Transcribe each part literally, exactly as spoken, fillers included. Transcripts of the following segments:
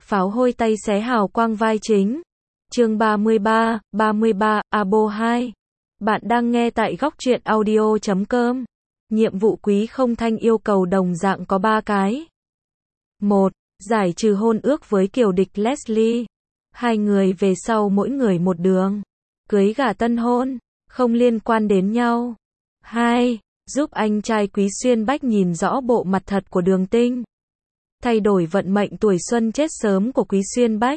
Pháo hôi tay xé hào quang vai chính. Chương ba mươi ba, ba mươi ba, Abo hai. Bạn đang nghe tại góc truyện audio chấm com. Nhiệm vụ Quý Không Thanh yêu cầu đồng dạng có ba cái. một. Giải trừ hôn ước với kiều địch Leslie. Hai người về sau mỗi người một đường. Cưới gả tân hôn, không liên quan đến nhau. hai. Giúp anh trai Quý Xuyên Bách nhìn rõ bộ mặt thật của Đường Tinh. Thay đổi vận mệnh tuổi xuân chết sớm của Quý Xuyên Bách.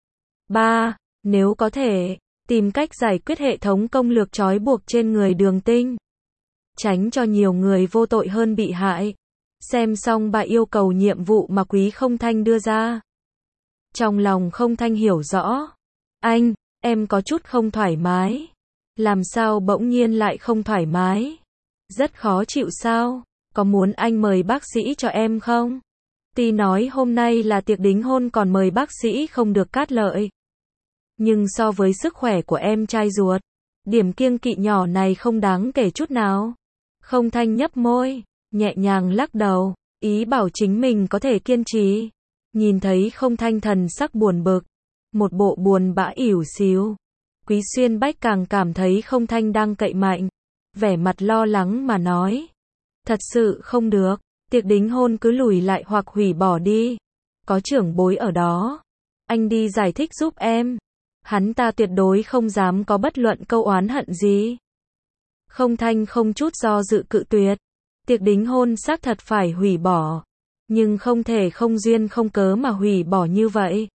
ba. Nếu có thể, tìm cách giải quyết hệ thống công lược trói buộc trên người Đường Tinh. Tránh cho nhiều người vô tội hơn bị hại. Xem xong bà yêu cầu nhiệm vụ mà Quý Không Thanh đưa ra. Trong lòng Không Thanh hiểu rõ. Anh, em có chút không thoải mái. Làm sao bỗng nhiên lại không thoải mái? Rất khó chịu sao? Có muốn anh mời bác sĩ cho em không? Tí nói hôm nay là tiệc đính hôn còn mời bác sĩ không được cát lợi. Nhưng so với sức khỏe của em trai ruột, điểm kiêng kỵ nhỏ này không đáng kể chút nào. Không Thanh nhấp môi, nhẹ nhàng lắc đầu, ý bảo chính mình có thể kiên trì. Nhìn thấy Không Thanh thần sắc buồn bực, một bộ buồn bã ỉu xìu. Quý Xuyên Bách càng cảm thấy Không Thanh đang cậy mạnh, vẻ mặt lo lắng mà nói. Thật sự không được, tiệc đính hôn cứ lùi lại hoặc hủy bỏ đi. Có trưởng bối ở đó, anh đi giải thích giúp em. Hắn ta tuyệt đối không dám có bất luận câu oán hận gì. Không Thanh không chút do dự cự tuyệt. Tiệc đính hôn xác thật phải hủy bỏ. Nhưng không thể không duyên không cớ mà hủy bỏ như vậy.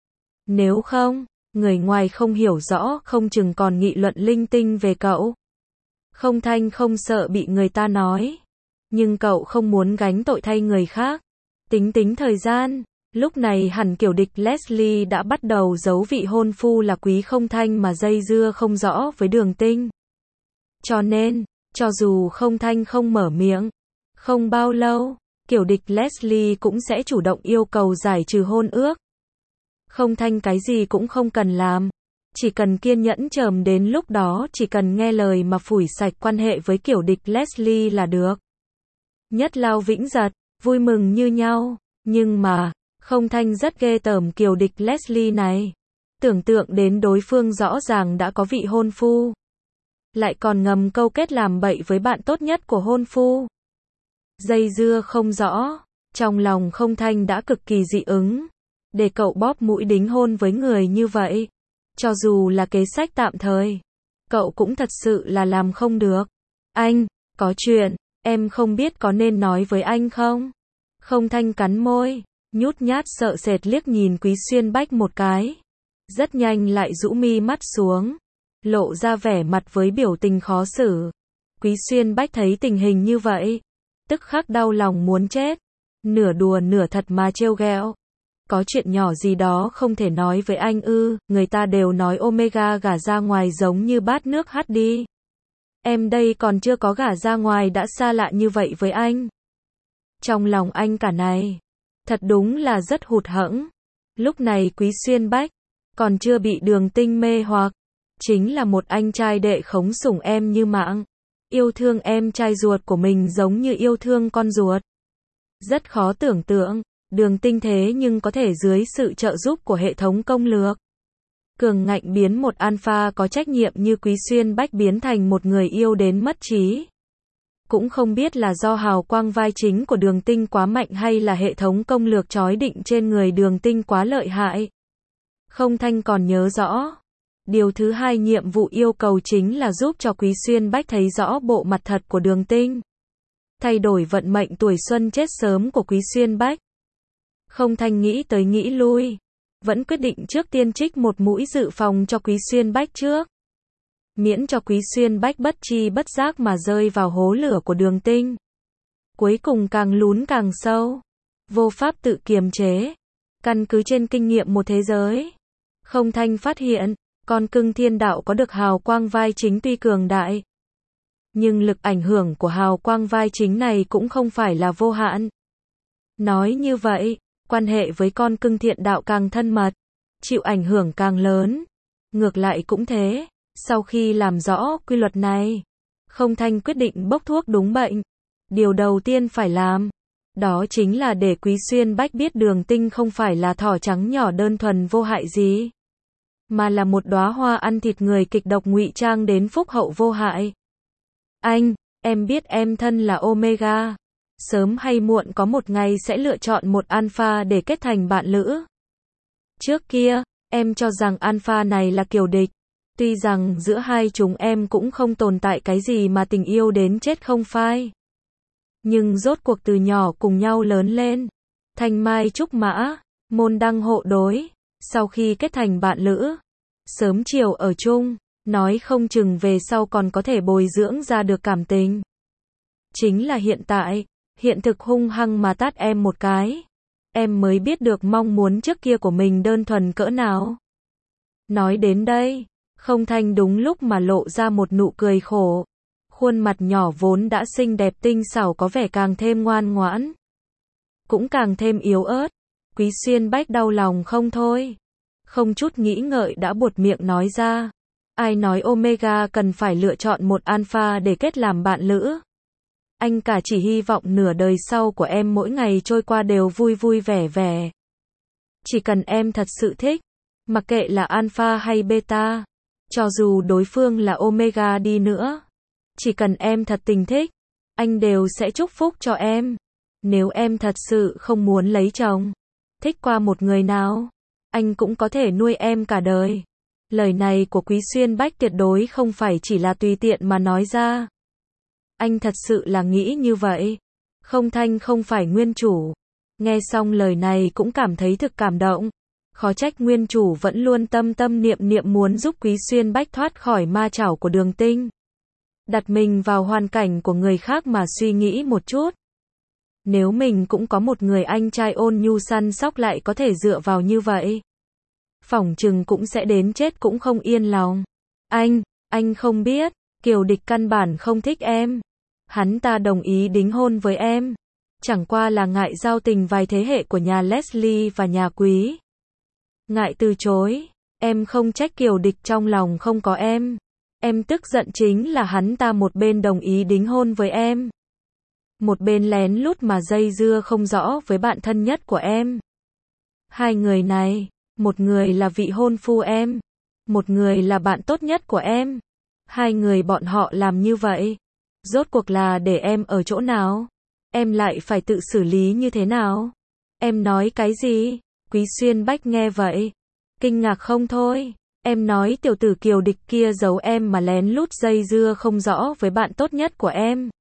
Nếu không, người ngoài không hiểu rõ không chừng còn nghị luận linh tinh về cậu. Không Thanh không sợ bị người ta nói. Nhưng cậu không muốn gánh tội thay người khác. Tính tính thời gian, lúc này hẳn kiểu địch Leslie đã bắt đầu giấu vị hôn phu là Quý Không Thanh mà dây dưa không rõ với Đường Tinh. Cho nên, cho dù Không Thanh không mở miệng, không bao lâu, kiểu địch Leslie cũng sẽ chủ động yêu cầu giải trừ hôn ước. Không Thanh cái gì cũng không cần làm, chỉ cần kiên nhẫn chờ đến lúc đó, chỉ cần nghe lời mà phủi sạch quan hệ với kiểu địch Leslie là được. Nhất Lao Vĩnh Giật, vui mừng như nhau, nhưng mà, Không Thanh rất ghê tởm kiều địch Leslie này. Tưởng tượng đến đối phương rõ ràng đã có vị hôn phu, lại còn ngầm câu kết làm bậy với bạn tốt nhất của hôn phu. Dây dưa không rõ, trong lòng Không Thanh đã cực kỳ dị ứng. Để cậu bóp mũi đính hôn với người như vậy, cho dù là kế sách tạm thời, cậu cũng thật sự là làm không được. Anh, có chuyện, em không biết có nên nói với anh không? Không Thanh cắn môi, nhút nhát sợ sệt liếc nhìn Quý Xuyên Bách một cái. Rất nhanh lại rũ mi mắt xuống, lộ ra vẻ mặt với biểu tình khó xử. Quý Xuyên Bách thấy tình hình như vậy, tức khắc đau lòng muốn chết. Nửa đùa nửa thật mà trêu ghẹo. Có chuyện nhỏ gì đó không thể nói với anh ư? Người ta đều nói Omega gả ra ngoài giống như bát nước hắt đi. Em đây còn chưa có gả ra ngoài đã xa lạ như vậy với anh. Trong lòng anh cả này, thật đúng là rất hụt hẫng. Lúc này Quý Xuyên Bách còn chưa bị Đường Tinh mê hoặc, chính là một anh trai đệ khống sủng em như mạng, yêu thương em trai ruột của mình giống như yêu thương con ruột. Rất khó tưởng tượng, Đường Tinh thế nhưng có thể dưới sự trợ giúp của hệ thống công lược, cường ngạnh biến một alpha có trách nhiệm như Quý Xuyên Bách biến thành một người yêu đến mất trí. Cũng không biết là do hào quang vai chính của Đường Tinh quá mạnh hay là hệ thống công lược trói định trên người Đường Tinh quá lợi hại. Không Thanh còn nhớ rõ. Điều thứ hai nhiệm vụ yêu cầu chính là giúp cho Quý Xuyên Bách thấy rõ bộ mặt thật của Đường Tinh. Thay đổi vận mệnh tuổi xuân chết sớm của Quý Xuyên Bách. Không Thanh nghĩ tới nghĩ lui, vẫn quyết định trước tiên trích một mũi dự phòng cho Quý Xuyên Bách trước. Miễn cho Quý Xuyên Bách bất chi bất giác mà rơi vào hố lửa của Đường Tinh. Cuối cùng càng lún càng sâu, vô pháp tự kiềm chế. Căn cứ trên kinh nghiệm một thế giới, Không Thanh phát hiện, con cưng thiên đạo có được hào quang vai chính tuy cường đại, nhưng lực ảnh hưởng của hào quang vai chính này cũng không phải là vô hạn. Nói như vậy, quan hệ với con cưng thiện đạo càng thân mật, chịu ảnh hưởng càng lớn. Ngược lại cũng thế, sau khi làm rõ quy luật này, Không Thanh quyết định bốc thuốc đúng bệnh. Điều đầu tiên phải làm, Đó chính là để Quý Xuyên Bách biết Đường Tinh không phải là thỏ trắng nhỏ đơn thuần vô hại gì, mà là một đóa hoa ăn thịt người kịch độc ngụy trang đến phúc hậu vô hại. Anh, em biết em thân là Omega. Sớm hay muộn có một ngày sẽ lựa chọn một alpha để kết thành bạn lữ. Trước kia, em cho rằng alpha này là kiểu địch. Tuy rằng giữa hai chúng em cũng không tồn tại cái gì mà tình yêu đến chết không phai. Nhưng rốt cuộc từ nhỏ cùng nhau lớn lên. Thanh mai trúc mã, môn đăng hộ đối. Sau khi kết thành bạn lữ, sớm chiều ở chung, nói không chừng về sau còn có thể bồi dưỡng ra được cảm tình. Chính là hiện tại, hiện thực hung hăng mà tát em một cái. Em mới biết được mong muốn trước kia của mình đơn thuần cỡ nào. Nói đến đây, Không Thanh đúng lúc mà lộ ra một nụ cười khổ. Khuôn mặt nhỏ vốn đã xinh đẹp tinh xảo có vẻ càng thêm ngoan ngoãn. Cũng càng thêm yếu ớt. Quý Xuyên Bách đau lòng không thôi. Không chút nghĩ ngợi đã buột miệng nói ra. Ai nói Omega cần phải lựa chọn một alpha để kết làm bạn lữ. Anh cả chỉ hy vọng nửa đời sau của em mỗi ngày trôi qua đều vui vui vẻ vẻ. Chỉ cần em thật sự thích, mặc kệ là alpha hay beta, cho dù đối phương là Omega đi nữa, chỉ cần em thật tình thích, anh đều sẽ chúc phúc cho em. Nếu em thật sự không muốn lấy chồng, thích qua một người nào, anh cũng có thể nuôi em cả đời. Lời này của Quý Xuyên Bách tuyệt đối không phải chỉ là tùy tiện mà nói ra. Anh thật sự là nghĩ như vậy. Không Thanh không phải nguyên chủ. Nghe xong lời này cũng cảm thấy thực cảm động. Khó trách nguyên chủ vẫn luôn tâm tâm niệm niệm muốn giúp Quý Xuyên Bách thoát khỏi ma chảo của Đường Tinh. Đặt mình vào hoàn cảnh của người khác mà suy nghĩ một chút. Nếu mình cũng có một người anh trai ôn nhu săn sóc lại có thể dựa vào như vậy, phỏng chừng cũng sẽ đến chết cũng không yên lòng. Anh, anh không biết, Kiều Địch căn bản không thích em. Hắn ta đồng ý đính hôn với em, chẳng qua là ngại giao tình vài thế hệ của nhà Leslie và nhà Quý. Ngại từ chối, em không trách Kiều Địch trong lòng không có em. Em tức giận chính là hắn ta một bên đồng ý đính hôn với em, một bên lén lút mà dây dưa không rõ với bạn thân nhất của em. Hai người này, một người là vị hôn phu em, một người là bạn tốt nhất của em. Hai người bọn họ làm như vậy, rốt cuộc là để em ở chỗ nào? Em lại phải tự xử lý như thế nào? Em nói cái gì? Quý Xuyên Bách nghe vậy, kinh ngạc không thôi. Em nói tiểu tử Kiều Địch kia giấu em mà lén lút dây dưa không rõ với bạn tốt nhất của em.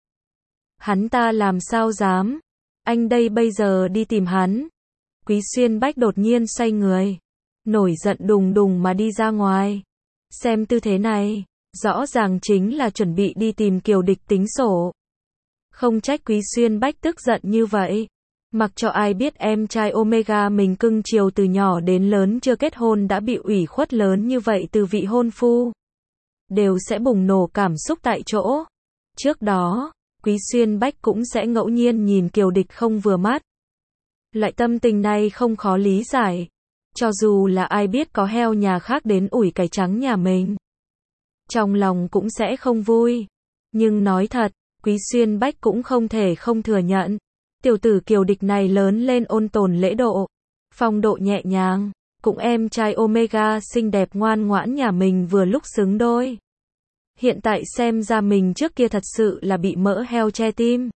Hắn ta làm sao dám? Anh đây bây giờ đi tìm hắn. Quý Xuyên Bách đột nhiên xoay người, nổi giận đùng đùng mà đi ra ngoài. Xem tư thế này, rõ ràng chính là chuẩn bị đi tìm Kiều Địch tính sổ. Không trách Quý Xuyên Bách tức giận như vậy. Mặc cho ai biết em trai Omega mình cưng chiều từ nhỏ đến lớn chưa kết hôn đã bị ủy khuất lớn như vậy từ vị hôn phu, đều sẽ bùng nổ cảm xúc tại chỗ. Trước đó, Quý Xuyên Bách cũng sẽ ngẫu nhiên nhìn Kiều Địch không vừa mắt. Loại tâm tình này không khó lý giải. Cho dù là ai biết có heo nhà khác đến ủi cải trắng nhà mình, trong lòng cũng sẽ không vui. Nhưng nói thật, Quý Xuyên Bách cũng không thể không thừa nhận. Tiểu tử Kiều Địch này lớn lên ôn tồn lễ độ, phong độ nhẹ nhàng, cũng em trai Omega xinh đẹp ngoan ngoãn nhà mình vừa lúc xứng đôi. Hiện tại xem ra mình trước kia thật sự là bị mỡ heo che tim.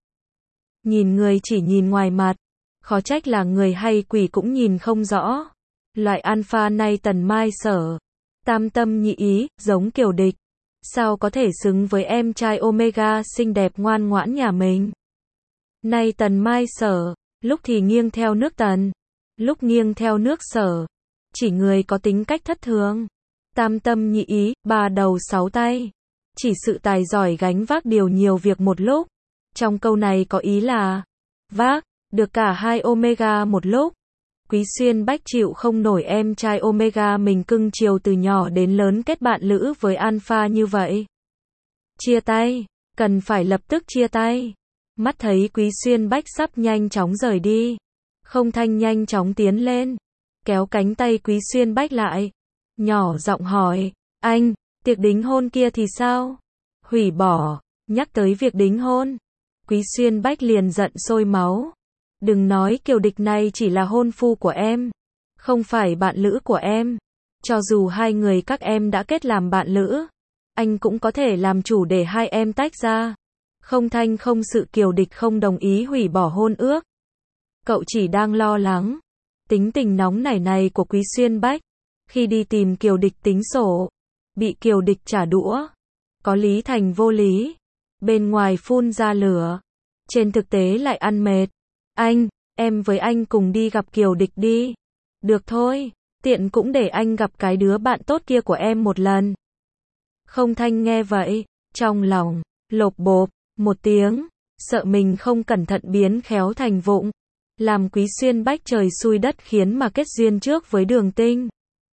Nhìn người chỉ nhìn ngoài mặt, khó trách là người hay quỷ cũng nhìn không rõ. Loại alpha này tần mai sở, tam tâm nhị ý, giống Kiều Địch. Sao có thể xứng với em trai Omega xinh đẹp ngoan ngoãn nhà mình? Nay tần mai sở, lúc thì nghiêng theo nước tần, lúc nghiêng theo nước sở. Chỉ người có tính cách thất thường. Tam tâm nhị ý, ba đầu sáu tay. Chỉ sự tài giỏi gánh vác điều nhiều việc một lúc. Trong câu này có ý là vác được cả hai Omega một lúc. Quý Xuyên Bách chịu không nổi em trai Omega mình cưng chiều từ nhỏ đến lớn kết bạn lữ với alpha như vậy. Chia tay, cần phải lập tức chia tay. Mắt thấy Quý Xuyên Bách sắp nhanh chóng rời đi, Không Thanh nhanh chóng tiến lên, kéo cánh tay Quý Xuyên Bách lại, nhỏ giọng hỏi, anh, tiệc đính hôn kia thì sao? Hủy bỏ. Nhắc tới việc đính hôn, Quý Xuyên Bách liền giận sôi máu. Đừng nói Kiều Địch này chỉ là hôn phu của em, không phải bạn lữ của em. Cho dù hai người các em đã kết làm bạn lữ, anh cũng có thể làm chủ để hai em tách ra. Không thanh không sự Kiều Địch không đồng ý hủy bỏ hôn ước. Cậu chỉ đang lo lắng tính tình nóng nảy này của Quý Xuyên Bách. Khi đi tìm Kiều Địch tính sổ, bị Kiều Địch trả đũa. Có lý thành vô lý. Bên ngoài phun ra lửa, trên thực tế lại ăn mệt. Anh, em với anh cùng đi gặp Kiều Địch đi. Được thôi, tiện cũng để anh gặp cái đứa bạn tốt kia của em một lần. Không thanh nghe vậy, trong lòng lộp bộp một tiếng, sợ mình không cẩn thận biến khéo thành vụng, làm Quý Xuyên Bách trời xui đất khiến mà kết duyên trước với Đường Tinh.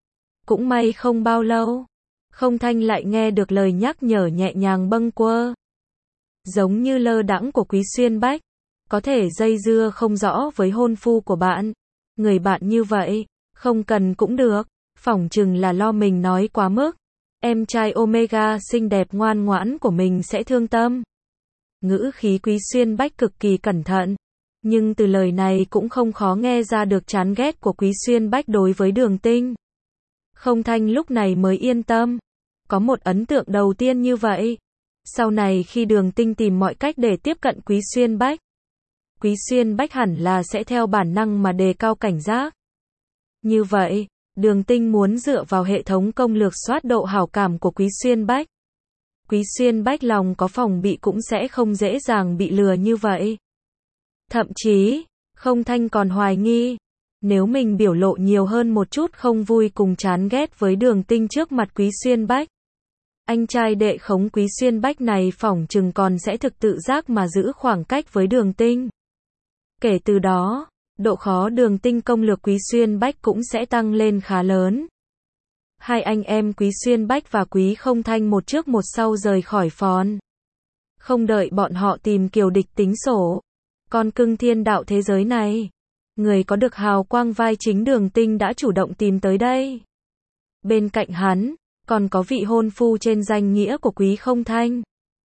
Cũng may không bao lâu, Không thanh lại nghe được lời nhắc nhở nhẹ nhàng bâng quơ, giống như lơ đãng của Quý Xuyên Bách, có thể dây dưa không rõ với hôn phu của bạn. Người bạn như vậy, không cần cũng được, phỏng chừng là lo mình nói quá mức. Em trai Omega xinh đẹp ngoan ngoãn của mình sẽ thương tâm. Ngữ khí Quý Xuyên Bách cực kỳ cẩn thận, nhưng từ lời này cũng không khó nghe ra được chán ghét của Quý Xuyên Bách đối với Đường Tinh. Không thanh lúc này mới yên tâm, có một ấn tượng đầu tiên như vậy. Sau này khi Đường Tinh tìm mọi cách để tiếp cận Quý Xuyên Bách, Quý Xuyên Bách hẳn là sẽ theo bản năng mà đề cao cảnh giác. Như vậy, Đường Tinh muốn dựa vào hệ thống công lược soát độ hảo cảm của Quý Xuyên Bách. Quý Xuyên Bách lòng có phòng bị cũng sẽ không dễ dàng bị lừa như vậy. Thậm chí, Không thanh còn hoài nghi, nếu mình biểu lộ nhiều hơn một chút không vui cùng chán ghét với Đường Tinh trước mặt Quý Xuyên Bách, anh trai đệ khống Quý Xuyên Bách này phỏng chừng còn sẽ thực tự giác mà giữ khoảng cách với Đường Tinh. Kể từ đó, độ khó Đường Tinh công lược Quý Xuyên Bách cũng sẽ tăng lên khá lớn. Hai anh em Quý Xuyên Bách và Quý Không Thanh một trước một sau rời khỏi phòn. Không đợi bọn họ tìm Kiều Địch tính sổ, con cưng thiên đạo thế giới này, người có được hào quang vai chính Đường Tinh đã chủ động tìm tới đây. Bên cạnh hắn, còn có vị hôn phu trên danh nghĩa của Quý Không Thanh.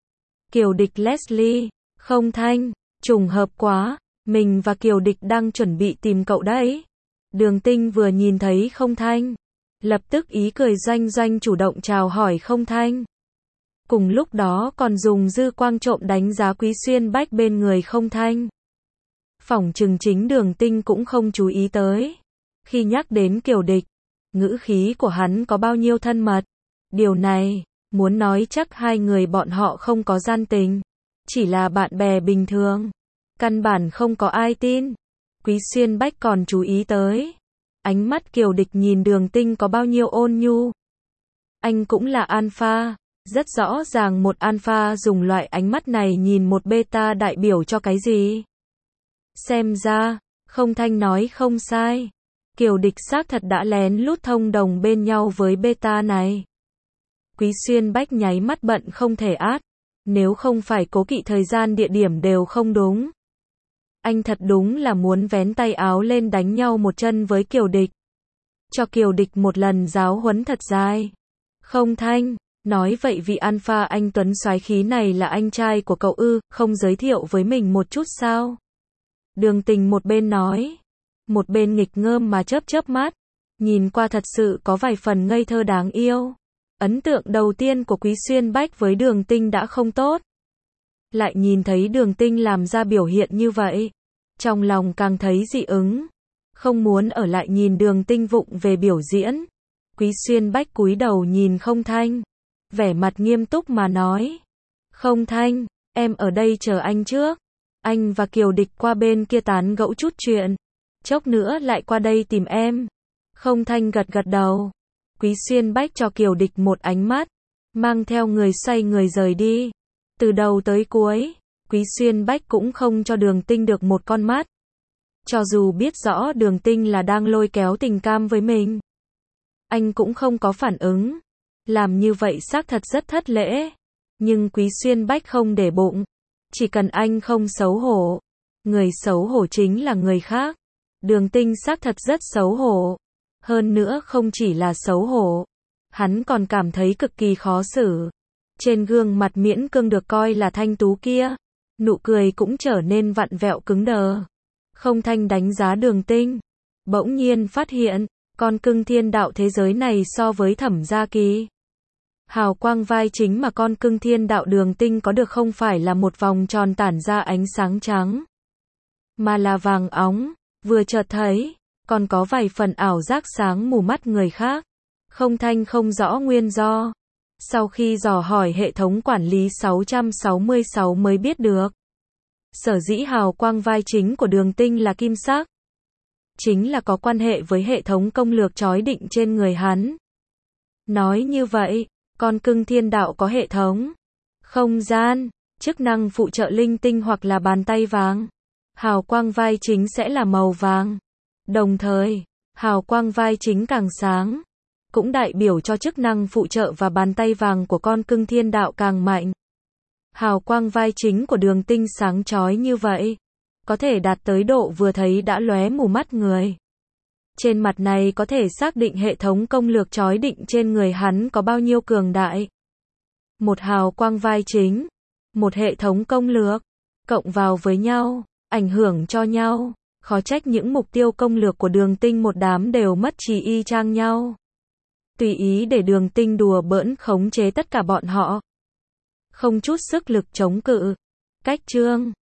Kiều Địch Leslie, Không Thanh, trùng hợp quá, mình và Kiều Địch đang chuẩn bị tìm cậu đấy. Đường Tinh vừa nhìn thấy Không Thanh, lập tức ý cười doanh doanh chủ động chào hỏi Không Thanh. Cùng lúc đó còn dùng dư quang trộm đánh giá Quý Xuyên Bách bên người Không Thanh. Phỏng chừng chính Đường Tinh cũng không chú ý tới. Khi nhắc đến Kiều Địch, ngữ khí của hắn có bao nhiêu thân mật. Điều này, muốn nói chắc hai người bọn họ không có gian tình, chỉ là bạn bè bình thường. Căn bản không có ai tin. Quý Xuyên Bách còn chú ý tới ánh mắt Kiều Địch nhìn Đường Tinh có bao nhiêu ôn nhu. Anh cũng là alpha, rất rõ ràng một alpha dùng loại ánh mắt này nhìn một beta đại biểu cho cái gì. Xem ra, Không Thanh nói không sai. Kiều Địch xác thật đã lén lút thông đồng bên nhau với beta này. Quý Xuyên Bách nháy mắt bận không thể át, nếu không phải cố kỵ thời gian địa điểm đều không đúng. Anh thật đúng là muốn vén tay áo lên đánh nhau một chân với Kiều Địch. Cho Kiều Địch một lần giáo huấn thật dài. Không Thanh, nói vậy vị alpha anh Tuấn soái khí này là anh trai của cậu ư, không giới thiệu với mình một chút sao? Đường Tình một bên nói, một bên nghịch ngợm mà chớp chớp mắt, nhìn qua thật sự có vài phần ngây thơ đáng yêu. Ấn tượng đầu tiên của Quý Xuyên Bách với Đường Tinh đã không tốt. Lại nhìn thấy Đường Tinh làm ra biểu hiện như vậy, trong lòng càng thấy dị ứng, không muốn ở lại nhìn Đường Tinh vụng về biểu diễn. Quý Xuyên Bách cúi đầu nhìn Không Thanh, vẻ mặt nghiêm túc mà nói, Không Thanh, em ở đây chờ anh trước, anh và Kiều Địch qua bên kia tán gẫu chút chuyện, chốc nữa lại qua đây tìm em. Không Thanh gật gật đầu. Quý Xuyên Bách cho Kiều Địch một ánh mắt, mang theo người xoay người rời đi. Từ đầu tới cuối, Quý Xuyên Bách cũng không cho Đường Tinh được một con mắt. Cho dù biết rõ Đường Tinh là đang lôi kéo tình cảm với mình, anh cũng không có phản ứng. Làm như vậy xác thật rất thất lễ. Nhưng Quý Xuyên Bách không để bụng. Chỉ cần anh không xấu hổ, người xấu hổ chính là người khác. Đường Tinh xác thật rất xấu hổ. Hơn nữa không chỉ là xấu hổ, hắn còn cảm thấy cực kỳ khó xử. Trên gương mặt miễn cưỡng được coi là thanh tú kia, nụ cười cũng trở nên vặn vẹo cứng đờ. Không Thanh đánh giá Đường Tinh. Bỗng nhiên phát hiện, con cưng thiên đạo thế giới này so với Thẩm Gia Kỳ. Hào quang vai chính mà con cưng thiên đạo Đường Tinh có được không phải là một vòng tròn tản ra ánh sáng trắng, mà là vàng óng, vừa chợt thấy, còn có vài phần ảo giác sáng mù mắt người khác. Không Thanh không rõ nguyên do. Sau khi dò hỏi hệ thống quản lý sáu trăm sáu mươi sáu mới biết được. Sở dĩ hào quang vai chính của Đường Tinh là kim sắc, chính là có quan hệ với hệ thống công lược chói định trên người hắn. Nói như vậy, con cưng thiên đạo có hệ thống không gian, chức năng phụ trợ linh tinh hoặc là bàn tay vàng. Hào quang vai chính sẽ là màu vàng. Đồng thời, hào quang vai chính càng sáng, cũng đại biểu cho chức năng phụ trợ và bàn tay vàng của con cưng thiên đạo càng mạnh. Hào quang vai chính của Đường Tinh sáng chói như vậy, có thể đạt tới độ vừa thấy đã lóe mù mắt người. Trên mặt này có thể xác định hệ thống công lược chói định trên người hắn có bao nhiêu cường đại. Một hào quang vai chính, một hệ thống công lược, cộng vào với nhau, ảnh hưởng cho nhau, khó trách những mục tiêu công lược của Đường Tinh một đám đều mất trí y chang nhau. Tùy ý để Đường Tinh đùa bỡn khống chế tất cả bọn họ. Không chút sức lực chống cự. Cách chương